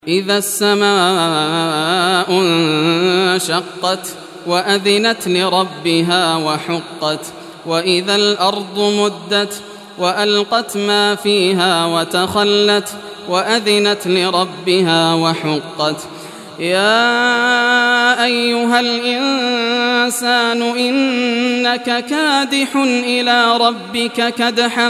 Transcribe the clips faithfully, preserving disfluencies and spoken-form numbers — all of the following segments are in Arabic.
إذا السماء انشقت وأذنت لربها وحقت وإذا الأرض مدت وألقت ما فيها وتخلت وأذنت لربها وحقت يا أيها الإنسان إنك كادح إلى ربك كدحا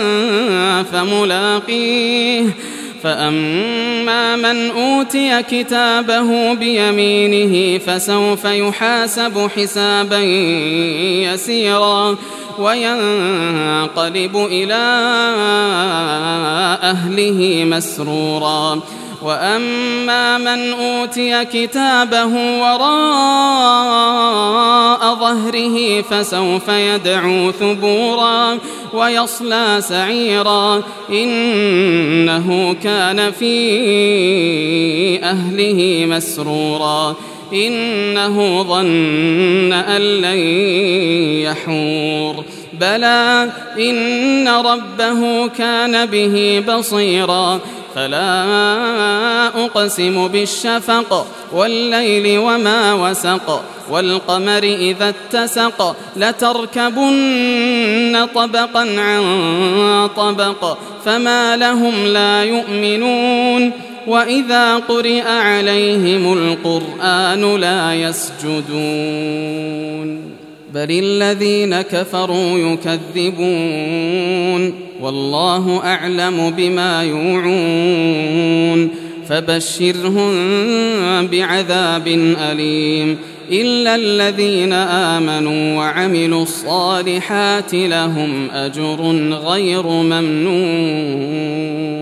فملاقيه فأما من أوتي كتابه بيمينه فسوف يحاسب حسابا يسيرا وينقلب إلى أهله مسرورا وأما من أوتي كتابه وراء ظهره فسوف يدعو ثبورا ويصلى سعيرا إنه كان في أهله مسرورا إنه ظن أن لن يحور بلى إن ربه كان به بصيرا فلا أقسم بالشفق والليل وما وسق والقمر إذا اتسق لتركبن طبقا عن طبق فما لهم لا يؤمنون وإذا قرئ عليهم القرآن لا يسجدون بل الذين كفروا يكذبون والله أعلم بما يوعون فبشرهم بعذاب أليم إلا الذين آمنوا وعملوا الصالحات لهم أجر غير ممنون.